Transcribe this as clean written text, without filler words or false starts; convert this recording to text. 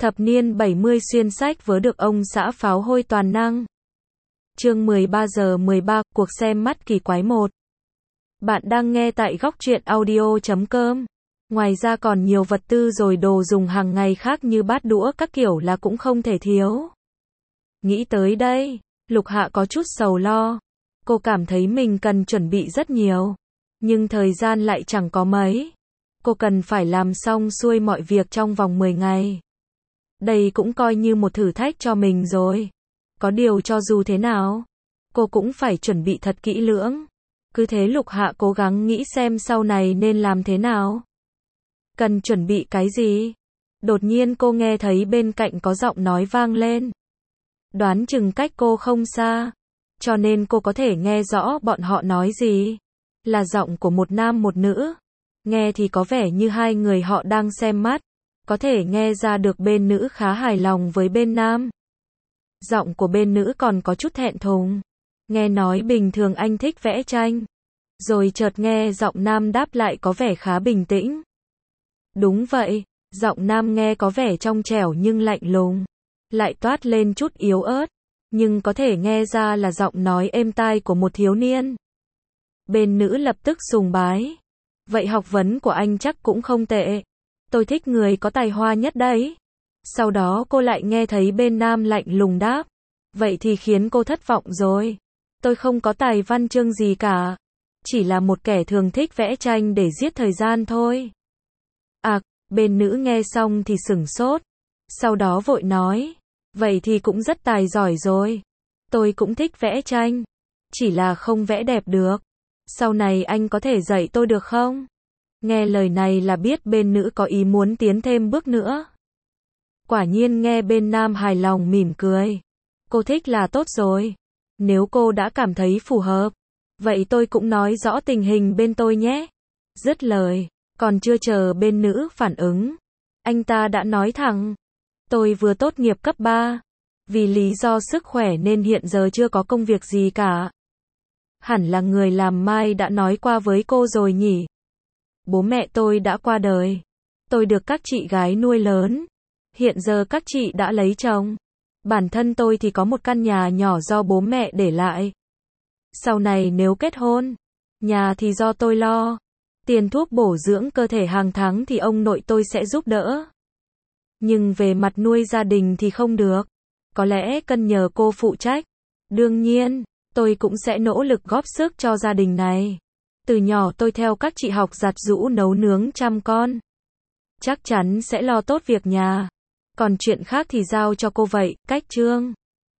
Thập niên 70 xuyên sách vớ được ông xã pháo hôi toàn năng. Chương 13 giờ 13, cuộc xem mắt kỳ quái 1. Bạn đang nghe tại góc truyện audio.com. Ngoài ra còn nhiều vật tư rồi đồ dùng hàng ngày khác như bát đũa các kiểu là cũng không thể thiếu. Nghĩ tới đây, Lục Hạ có chút sầu lo. Cô cảm thấy mình cần chuẩn bị rất nhiều. Nhưng thời gian lại chẳng có mấy. Cô cần phải làm xong xuôi mọi việc trong vòng 10 ngày. Đây cũng coi như một thử thách cho mình rồi. Có điều cho dù thế nào, cô cũng phải chuẩn bị thật kỹ lưỡng. Cứ thế Lục Hạ cố gắng nghĩ xem sau này nên làm thế nào. Cần chuẩn bị cái gì? Đột nhiên cô nghe thấy bên cạnh có giọng nói vang lên. Đoán chừng cách cô không xa, cho nên cô có thể nghe rõ bọn họ nói gì. Là giọng của một nam một nữ. Nghe thì có vẻ như hai người họ đang xem mắt. Có thể nghe ra được bên nữ khá hài lòng với bên nam. Giọng của bên nữ còn có chút thẹn thùng. Nghe nói bình thường anh thích vẽ tranh. Rồi chợt nghe giọng nam đáp lại có vẻ khá bình tĩnh. Đúng vậy, giọng nam nghe có vẻ trong trẻo nhưng lạnh lùng. Lại toát lên chút yếu ớt. Nhưng có thể nghe ra là giọng nói êm tai của một thiếu niên. Bên nữ lập tức sùng bái. Vậy học vấn của anh chắc cũng không tệ. Tôi thích người có tài hoa nhất đấy. Sau đó cô lại nghe thấy bên nam lạnh lùng đáp. Vậy thì khiến cô thất vọng rồi. Tôi không có tài văn chương gì cả. Chỉ là một kẻ thường thích vẽ tranh để giết thời gian thôi. À, bên nữ nghe xong thì sửng sốt. Sau đó vội nói. Vậy thì cũng rất tài giỏi rồi. Tôi cũng thích vẽ tranh. Chỉ là không vẽ đẹp được. Sau này anh có thể dạy tôi được không? Nghe lời này là biết bên nữ có ý muốn tiến thêm bước nữa. Quả nhiên nghe bên nam hài lòng mỉm cười. Cô thích là tốt rồi. Nếu cô đã cảm thấy phù hợp, vậy tôi cũng nói rõ tình hình bên tôi nhé. Dứt lời, còn chưa chờ bên nữ phản ứng. Anh ta đã nói thẳng. Tôi vừa tốt nghiệp cấp 3. Vì lý do sức khỏe nên hiện giờ chưa có công việc gì cả. Hẳn là người làm mai đã nói qua với cô rồi nhỉ. Bố mẹ tôi đã qua đời. Tôi được các chị gái nuôi lớn. Hiện giờ các chị đã lấy chồng. Bản thân tôi thì có một căn nhà nhỏ do bố mẹ để lại. Sau này nếu kết hôn, nhà thì do tôi lo. Tiền thuốc bổ dưỡng cơ thể hàng tháng thì ông nội tôi sẽ giúp đỡ. Nhưng về mặt nuôi gia đình thì không được. Có lẽ cần nhờ cô phụ trách. Đương nhiên, tôi cũng sẽ nỗ lực góp sức cho gia đình này. Từ nhỏ tôi theo các chị học giặt giũ nấu nướng chăm con. Chắc chắn sẽ lo tốt việc nhà. Còn chuyện khác thì giao cho cô vậy, cách Trương.